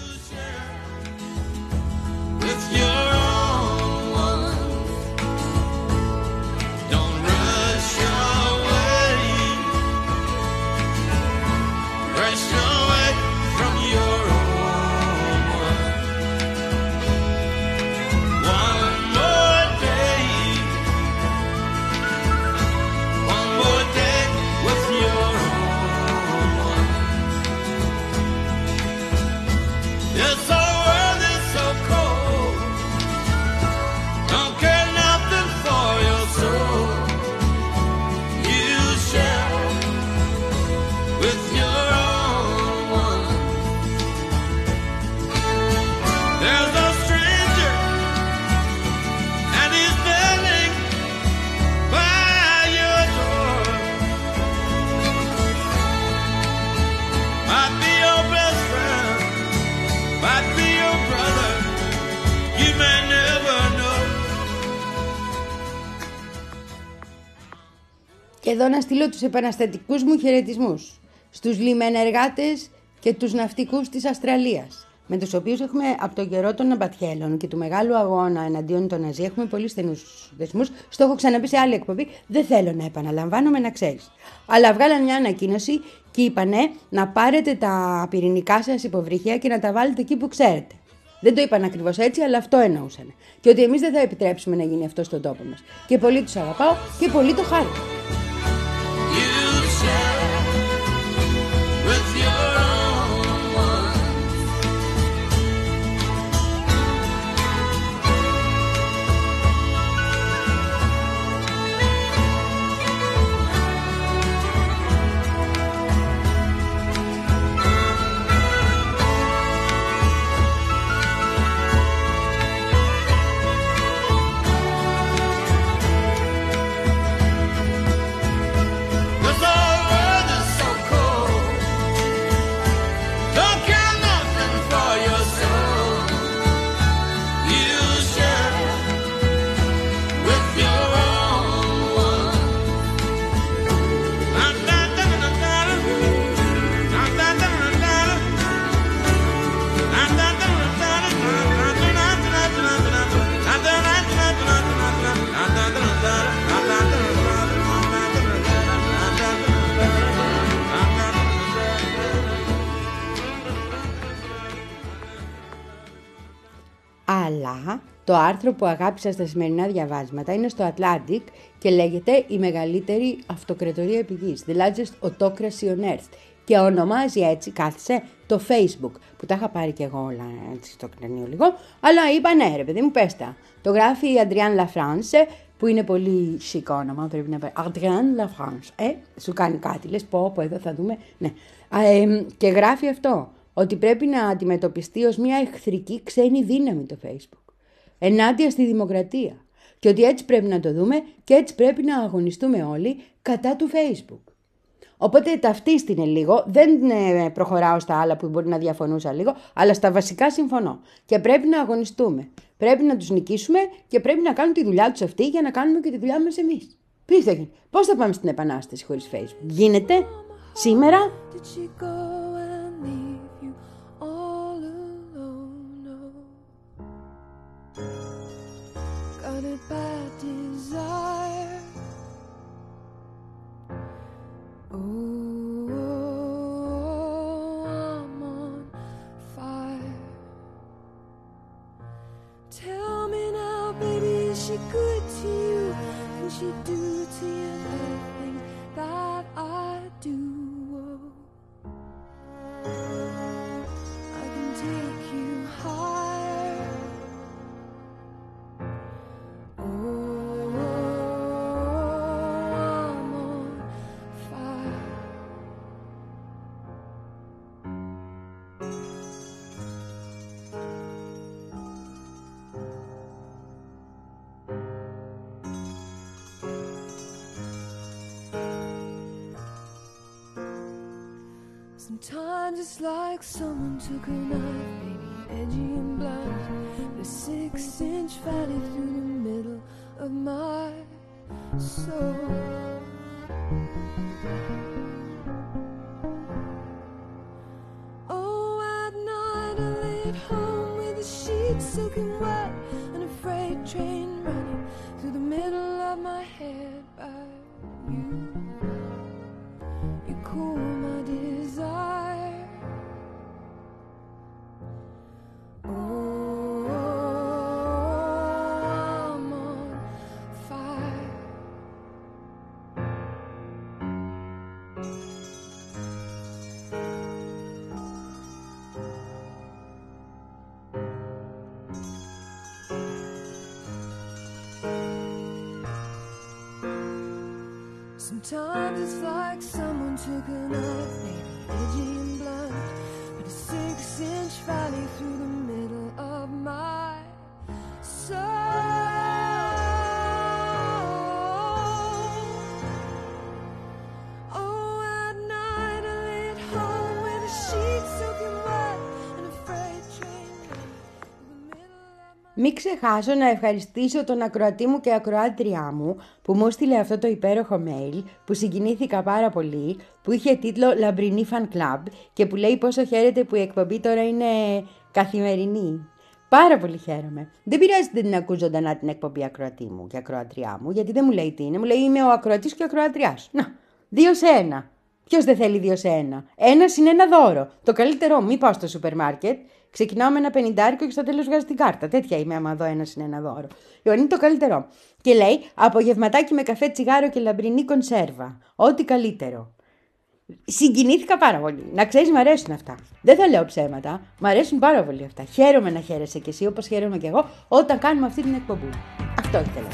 S1: Και εδώ να στείλω τους επαναστατικούς μου χαιρετισμούς στους λιμενεργάτες και τους ναυτικούς της Αυστραλίας, με τους οποίους έχουμε από τον καιρό των Αμπατιέλων και του μεγάλου αγώνα εναντίον των Ναζί, έχουμε πολύ στενούς δεσμούς. Στο έχω ξαναπεί σε άλλη εκπομπή, δεν θέλω να επαναλαμβάνομαι, να ξέρεις. Αλλά βγάλαν μια ανακοίνωση και είπανε να πάρετε τα πυρηνικά σας υποβρύχια και να τα βάλετε εκεί που ξέρετε. Δεν το είπαν ακριβώς έτσι, αλλά αυτό εννοούσαν. Και ότι εμείς δεν θα επιτρέψουμε να γίνει αυτό στον τόπο μας. Και πολύ τους αγαπάω και πολύ το χάρηκα. Αλλά το άρθρο που αγάπησα στα σημερινά διαβάσματα είναι στο Atlantic και λέγεται «Η μεγαλύτερη αυτοκρατορία επί γης», The largest autocracy on earth. Και ονομάζει έτσι, κάθισε, το Facebook, που τα είχα πάρει και εγώ όλα έτσι στο κρανίο λίγο, αλλά είπα ναι ρε παιδί μου, πες τα. Το γράφει η Adrienne Lafrance, που είναι πολύ chic όνομα, πρέπει να πει. Adrienne Lafrance, ε, σου κάνει κάτι, λες πω, πω εδώ θα δούμε, ναι. Ε, και γράφει αυτό, ότι πρέπει να αντιμετωπιστεί ως μια εχθρική ξένη δύναμη το Facebook, ενάντια στη δημοκρατία. Και ότι έτσι πρέπει να το δούμε και έτσι πρέπει να αγωνιστούμε όλοι κατά του Facebook. Οπότε ταυτίστηνε λίγο, δεν προχωράω στα άλλα που μπορεί να διαφωνούσα λίγο, αλλά στα βασικά συμφωνώ. Και πρέπει να αγωνιστούμε. Πρέπει να τους νικήσουμε και πρέπει να κάνουν τη δουλειά τους αυτή για να κάνουμε και τη δουλειά μας εμείς. Πείτε, πώς θα πάμε στην Επανάσταση χωρίς Facebook? Γίνεται σήμερα?
S7: Good to you, can she do to you everything that I do? I can take you higher. Oh, I'm on fire. Sometimes it's like someone took a knife, baby, edgy and blunt, a six-inch valley through the middle of my soul. Oh, at night I lay at home with the sheets soaking wet, and a freight train running through the middle of my head by you. You cool my desire. Oh, I'm on fire. Sometimes it's like someone took a knife, maybe edgy and blunt, but a six-inch valley through the middle of my soul. Oh, at night I lay at home with the sheets soaking wet and a freight train running through the middle of my
S1: Μην ξεχάσω να ευχαριστήσω τον ακροατή μου και ακροάτριά μου που μου έστειλε αυτό το υπέροχο mail που συγκινήθηκα πάρα πολύ, που είχε τίτλο Λαμπρινή Fan Club και που λέει πόσο χαίρεται που η εκπομπή τώρα είναι καθημερινή. Πάρα πολύ χαίρομαι. Δεν πειράζει δεν την ακούω ζωντανά την εκπομπή ακροατή μου και ακροατριά μου, γιατί δεν μου λέει τι είναι. Μου λέει είμαι ο ακροατής και ο ακροατριάς. Να, δύο σε ένα. Ποιος δεν θέλει δύο σε ένα? Ένα είναι ένα δώρο. Το καλύτερό, μην πάω στο σούπερ μάρκετ. Ξεκινάω με ένα πενηντάρικο και στο τέλος βγάζω την κάρτα. Τέτοια είμαι άμα δω ένα είναι ένα δώρο. Λοιπόν, είναι το καλύτερό. Και λέει απογευματάκι με καφέ, τσιγάρο και λαμπρινή κονσέρβα. Ό,τι καλύτερο. Συγκινήθηκα πάρα πολύ. Να ξέρεις, μου αρέσουν αυτά. Δεν θα λέω ψέματα. Μου αρέσουν πάρα πολύ αυτά. Χαίρομαι να χαίρεσαι κι εσύ, όπως χαίρομαι κι εγώ, όταν κάνουμε αυτή την εκπομπή. Αυτό ήθελα.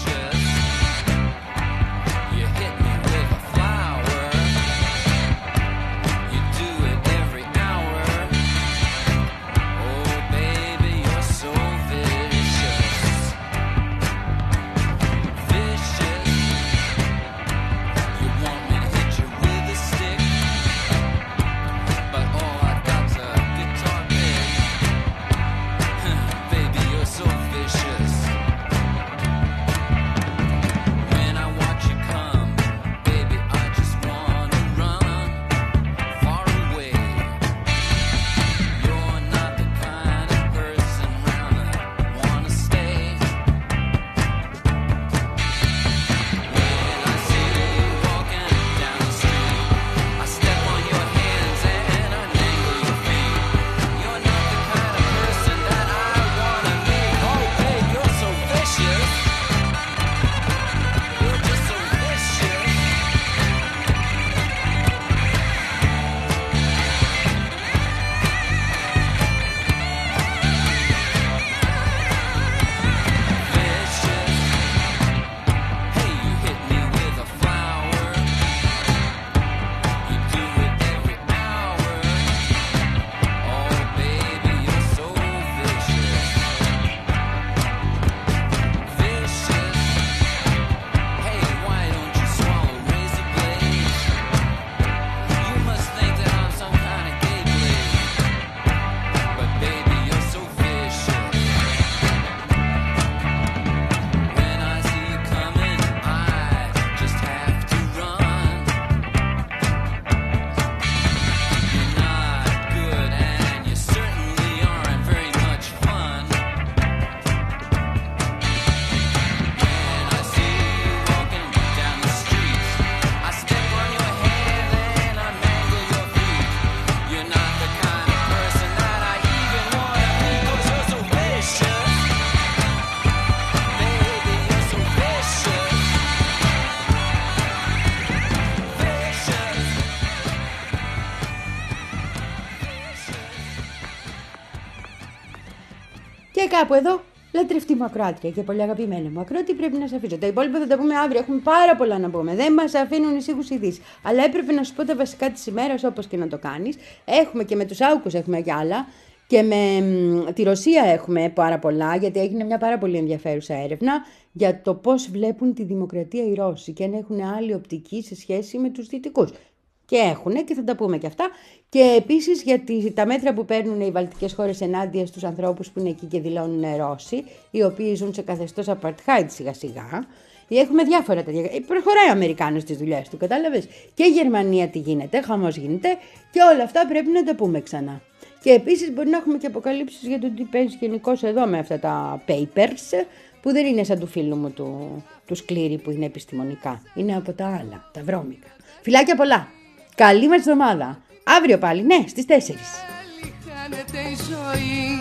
S1: Και κάπου εδώ, λατρευτή μου ακροάτρια και πολύ αγαπημένη μου ακροατή, πρέπει να σε αφήσω. Τα υπόλοιπα θα τα πούμε αύριο. Έχουμε πάρα πολλά να πούμε. Δεν μας αφήνουν εισήγους ειδήσεις. Αλλά έπρεπε να σου πω τα βασικά της ημέρας, όπως και να το κάνεις. Έχουμε και με τους Άουκους έχουμε κι άλλα. Και με μ, τη Ρωσία έχουμε πάρα πολλά, γιατί έγινε μια πάρα πολύ ενδιαφέρουσα έρευνα για το πώς βλέπουν τη δημοκρατία οι Ρώσοι και αν έχουν άλλη οπτική σε σχέση με τους Δυτικούς. Και έχουν και θα τα πούμε και αυτά. Και επίσης για τις, τα μέτρα που παίρνουν οι βαλτικές χώρες ενάντια στους ανθρώπους που είναι εκεί και δηλώνουν Ρώσοι, οι οποίοι ζουν σε καθεστώς apartheid σιγά σιγά. Έχουμε διάφορα τέτοια. Προχωράει ο Αμερικάνος στις δουλειές του, κατάλαβες. Και η Γερμανία τι γίνεται, χαμός γίνεται και όλα αυτά πρέπει να τα πούμε ξανά. Και επίσης μπορεί να έχουμε και αποκαλύψεις για το τι παίζει γενικώς εδώ με αυτά τα papers, που δεν είναι σαν του φίλου μου του, του Σκλήρη που είναι επιστημονικά. Είναι από τα άλλα, τα βρώμικα. Φιλάκια πολλά. Καλή μας εβδομάδα. Αύριο πάλι, ναι, στις τέσσερις.
S7: Χάνεται η ζωή.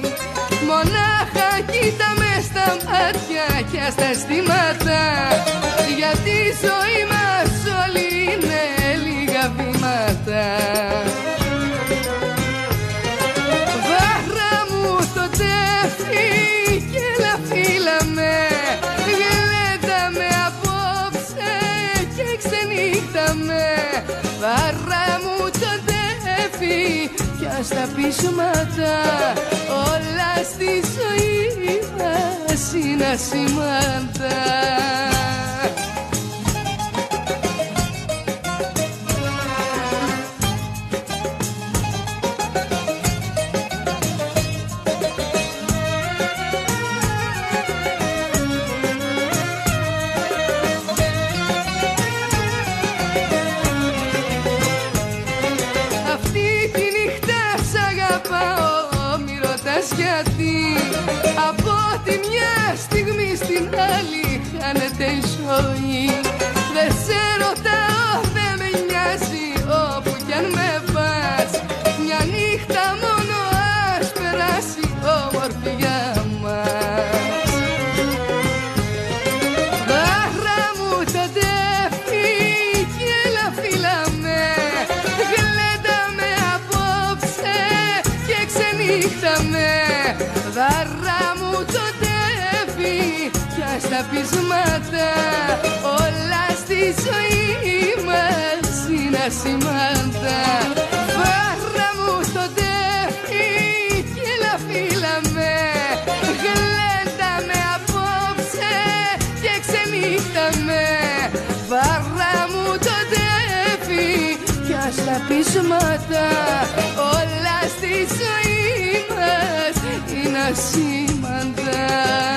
S7: Μονάχα κοίτα μες στα μάτια και στα αισθήματα. Γιατί η ζωή μας όλη είναι λίγα βήματα. Βάχρα μου το τέφι και έλα φίλα με. Γλέντα με απόψε και ξενύχτα με. Βάχρα μου το τέφι κι στα πείσματα. Όλα στη ζωή μας είναι ασήμαντα. στιγμή στην άλλη χάνεται η ζωή. Δεν σε ρωτάω, δεν με νοιάζει όπου κι αν με πας. Μια νύχτα μόνο ας περάσει όμορφη για μας. Δάχρα μου το τέφι κι έλα φίλα με, γλέντα με απόψε και ξενύχτα με. Δάχρα μου το τέφι κι ας τα πείσματα, όλα στη ζωή μας είναι ασημάντα. Βάρρα μου στο τέφι κι έλα φίλα με, γλέντα με απόψε και ξενύχτα με. Βάρρα μου το τέφι κι ας τα πείσματα, όλα στη ζωή μας είναι ασήμαντα.